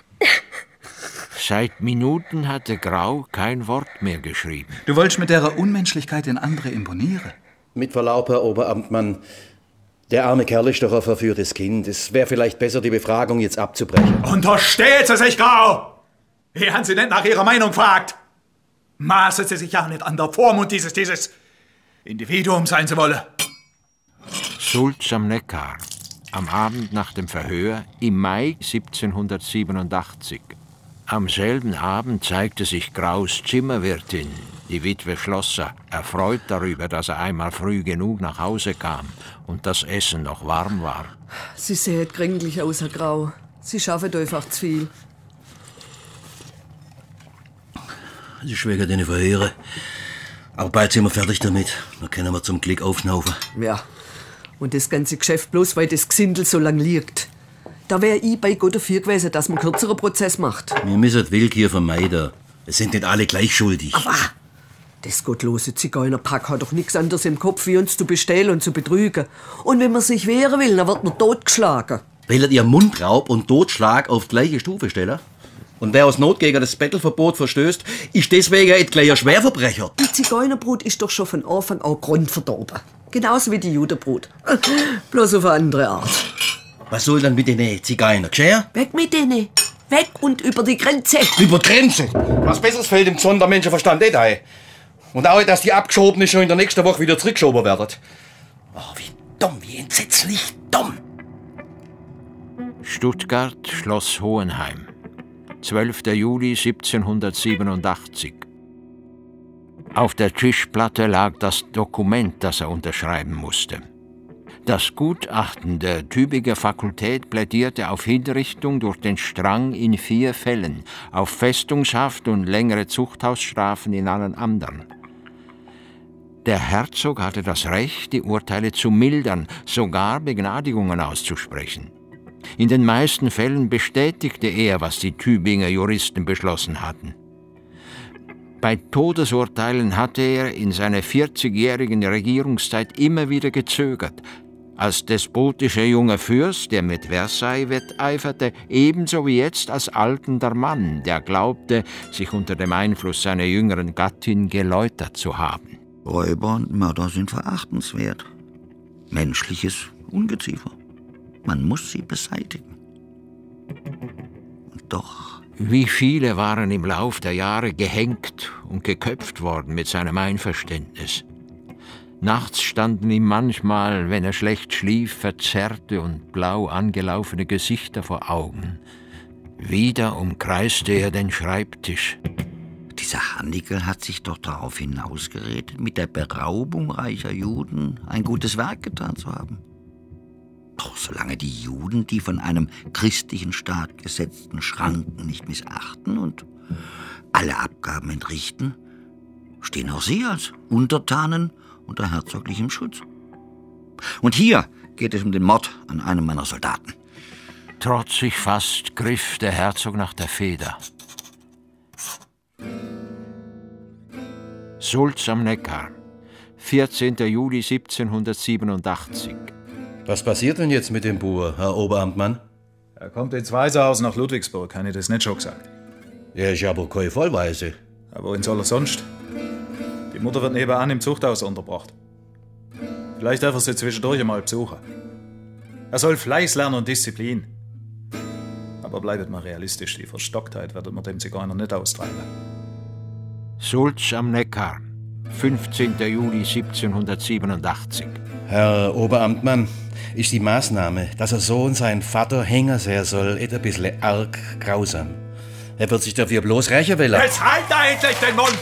Seit Minuten hatte Grau kein Wort mehr geschrieben. Du wolltest mit der Unmenschlichkeit in andere imponieren. Mit Verlaub, Herr Oberamtmann, der arme Kerl ist doch ein verführtes Kind. Es wäre vielleicht besser, die Befragung jetzt abzubrechen. Untersteht sie sich, Grau! Ich habe Sie nicht nach Ihrer Meinung gefragt. Maßet Sie sich ja nicht an der Vormund dieses, dieses Individuum sein zu wollen. Sulz am Neckar, am Abend nach dem Verhör im Mai siebzehnhundertsiebenundachtzig. Am selben Abend zeigte sich Graus Zimmerwirtin, die Witwe Schlosser, erfreut darüber, dass er einmal früh genug nach Hause kam und das Essen noch warm war. Sie sehen kränklich aus, Herr Grau. Sie schaffen einfach zu viel. Das ist wegen den Verhören. Aber bald sind wir fertig damit. Dann können wir zum Glück aufschnaufen. Ja, und das ganze Geschäft bloß, weil das Gesindel so lang liegt. Da wäre ich bei Gott dafür gewesen, dass man einen kürzeren Prozess macht. Wir müssen Willkür vermeiden. Es sind nicht alle gleich schuldig. Aber das gottlose Zigeunerpack hat doch nichts anderes im Kopf, wie uns zu bestehlen und zu betrügen. Und wenn man sich wehren will, dann wird man totgeschlagen. Will ihr Mundraub und Totschlag auf gleiche Stufe stellen? Und wer aus Not gegen das Bettelverbot verstößt, ist deswegen ein gleicher Schwerverbrecher. Die Zigeunerbrut ist doch schon von Anfang an grundverdorben. Genauso wie die Judenbrut. Bloß auf eine andere Art. Was soll dann mit den Zigeuner geschehen? Weg mit denen! Weg und über die Grenze! Über die Grenze? Was Besseres fällt dem Sondermenschenverstand nicht ein. Und auch, dass die Abgeschobenen schon in der nächsten Woche wieder zurückgeschoben werden. Oh, wie dumm, wie entsetzlich dumm! Stuttgart, Schloss Hohenheim. zwölfter Juli siebzehnhundertsiebenundachtzig. Auf der Tischplatte lag das Dokument, das er unterschreiben musste. Das Gutachten der Tübinger Fakultät plädierte auf Hinrichtung durch den Strang in vier Fällen, auf Festungshaft und längere Zuchthausstrafen in allen anderen. Der Herzog hatte das Recht, die Urteile zu mildern, sogar Begnadigungen auszusprechen. In den meisten Fällen bestätigte er, was die Tübinger Juristen beschlossen hatten. Bei Todesurteilen hatte er in seiner vierzigjährigen Regierungszeit immer wieder gezögert. Als despotischer junger Fürst, der mit Versailles wetteiferte, ebenso wie jetzt als alternder Mann, der glaubte, sich unter dem Einfluss seiner jüngeren Gattin geläutert zu haben. Räuber und Mörder sind verachtenswert. Menschliches Ungeziefer. Man muss sie beseitigen. Und doch... Wie viele waren im Lauf der Jahre gehängt und geköpft worden mit seinem Einverständnis. Nachts standen ihm manchmal, wenn er schlecht schlief, verzerrte und blau angelaufene Gesichter vor Augen. Wieder umkreiste er den Schreibtisch. Dieser Hannickel hat sich doch darauf hinausgeredet, mit der Beraubung reicher Juden ein gutes Werk getan zu haben. Doch solange die Juden die von einem christlichen Staat gesetzten Schranken nicht missachten und alle Abgaben entrichten, stehen auch sie als Untertanen unter herzoglichem Schutz. Und hier geht es um den Mord an einem meiner Soldaten. Trotzig fast griff der Herzog nach der Feder. Sulz am Neckar, vierzehnter Juli siebzehnhundertsiebenundachtzig. Was passiert denn jetzt mit dem Bauer, Herr Oberamtmann? Er kommt ins Waisehaus nach Ludwigsburg, habe ich das nicht schon gesagt? Er ist aber kein Vollweise. Aber wohin soll er sonst? Die Mutter wird nebenan im Zuchthaus untergebracht. Vielleicht darf er sie zwischendurch einmal besuchen. Er soll Fleiß lernen und Disziplin. Aber bleibt mal realistisch, die Verstocktheit wird man dem Zigeuner nicht austreiben. Sulz am Neckar, fünfzehnter Juli siebzehnhundertsiebenundachtzig. Herr Oberamtmann, ist die Maßnahme, dass er Sohn seinen Vater hängen sehen soll, et ein bisschen arg grausam. Er wird sich dafür bloß rächen wollen. Jetzt halt da endlich den Mund!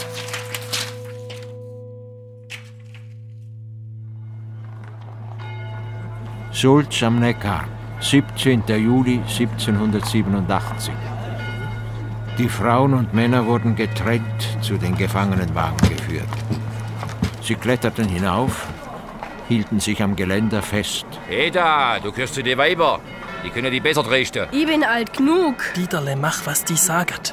Sulz am Neckar, siebzehnter Juli siebzehnhundertsiebenundachtzig. Die Frauen und Männer wurden getrennt zu den Gefangenenwagen geführt. Sie kletterten hinauf, hielten sich am Geländer fest. Hey da, du gehörst zu den Weiber. Die können die besser trösten. Ich bin alt genug. Dieterle, mach, was die sagt.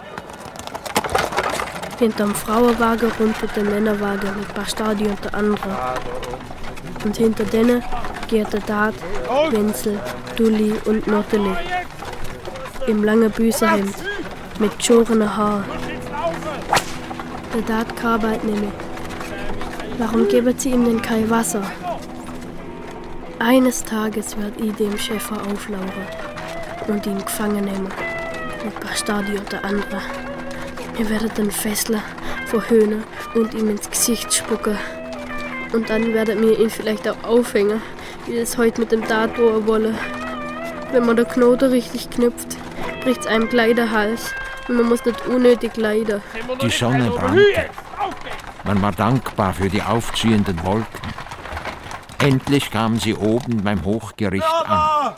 Hinterm Frauenwagen rundet der Männerwagen mit Bastardi und der andere. Und hinter denen geht der Dad, Wenzel, Dulli und Notteli. Im langen Büßerhemd, mit geschorenen Haaren. Der Dad kann Arbeit nicht mehr. Warum geben sie ihm denn kein Wasser? Eines Tages wird ich dem Schäfer auflauern und ihn gefangen nehmen. Mit Bastardi und der andere. Wir werden den fesseln, verhöhnen und ihm ins Gesicht spucken. Und dann werden wir ihn vielleicht auch aufhängen, wie es heute mit dem Dad tun wollen. Wenn man den Knoten richtig knüpft, bricht's einem gleich der Hals und man muss nicht unnötig leiden. Die Sonne brannte. Man war dankbar für die aufziehenden Wolken. Endlich kamen sie oben beim Hochgericht an.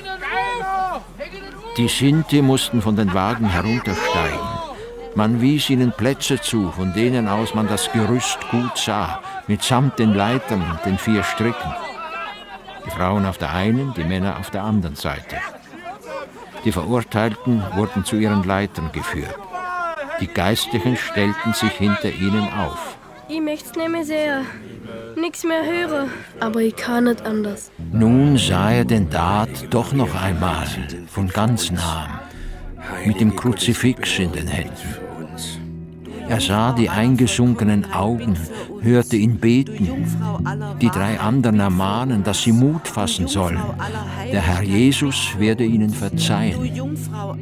Die Sinti mussten von den Wagen heruntersteigen. Man wies ihnen Plätze zu, von denen aus man das Gerüst gut sah, mitsamt den Leitern und den vier Stricken. Die Frauen auf der einen, die Männer auf der anderen Seite. Die Verurteilten wurden zu ihren Leitern geführt. Die Geistlichen stellten sich hinter ihnen auf. Ich möcht's nicht mehr sehen, nichts mehr hören, aber ich kann nicht anders. Nun sah er den Dad doch noch einmal, von ganz nah, mit dem Kruzifix in den Händen. Er sah die eingesunkenen Augen, hörte ihn beten, die drei anderen ermahnen, dass sie Mut fassen sollen. Der Herr Jesus werde ihnen verzeihen.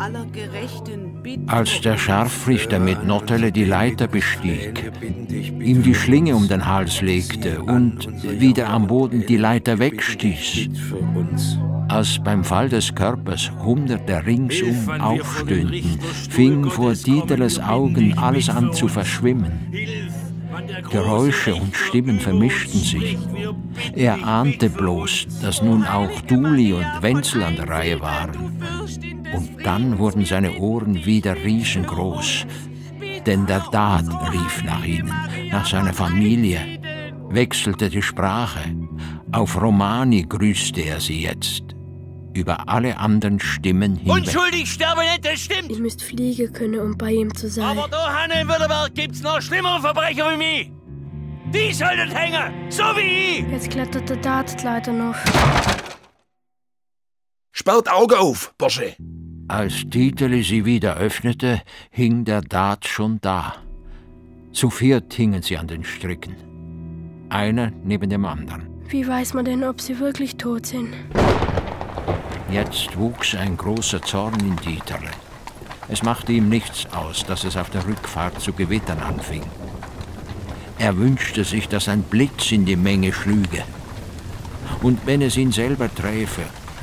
Als der Scharfrichter mit Nottele die Leiter bestieg, ihm die Schlinge um den Hals legte und wieder am Boden die Leiter wegstieß, als beim Fall des Körpers Hunderte ringsum aufstöhnten, fing vor Dieterles Augen alles an zu verschwimmen. Geräusche und Stimmen vermischten sich. Er ahnte bloß, dass nun auch Duli und Wenzel an der Reihe waren. Und dann wurden seine Ohren wieder riesengroß. Denn der Dad rief nach ihnen, nach seiner Familie, wechselte die Sprache. Auf Romani grüßte er sie jetzt. Über alle anderen Stimmen hinweg. Unschuldig sterben nicht, das stimmt. Ihr müsst fliegen können, um bei ihm zu sein. Aber da Hanne in Württemberg gibt's noch schlimmere Verbrecher wie mich. Die sollten hängen, so wie ich. Jetzt klettert der Dad die Leiter noch. Sperrt Auge auf, Bursche. Als Dieterle sie wieder öffnete, hing der Dad schon da. Zu viert hingen sie an den Stricken. Einer neben dem anderen. Wie weiß man denn, ob sie wirklich tot sind? Jetzt wuchs ein großer Zorn in Dieterle. Es machte ihm nichts aus, dass es auf der Rückfahrt zu gewittern anfing. Er wünschte sich, dass ein Blitz in die Menge schlüge. Und wenn es ihn selber träfe.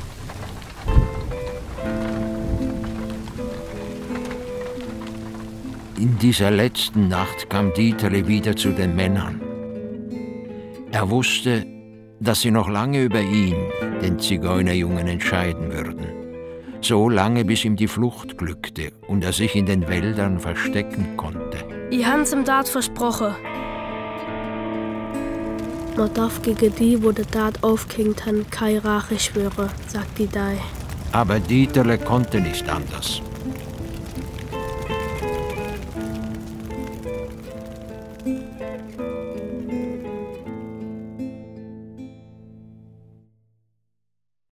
In dieser letzten Nacht kam Dieterle wieder zu den Männern. Er wusste, dass sie noch lange über ihn, den Zigeunerjungen, entscheiden würden. So lange, bis ihm die Flucht glückte und er sich in den Wäldern verstecken konnte. Ich hab's dem Dad versprochen. Man darf gegen die, wo der Dad aufgehängt hat, keine Rache schwören, sagt die Dei. Aber Dieterle konnte nicht anders.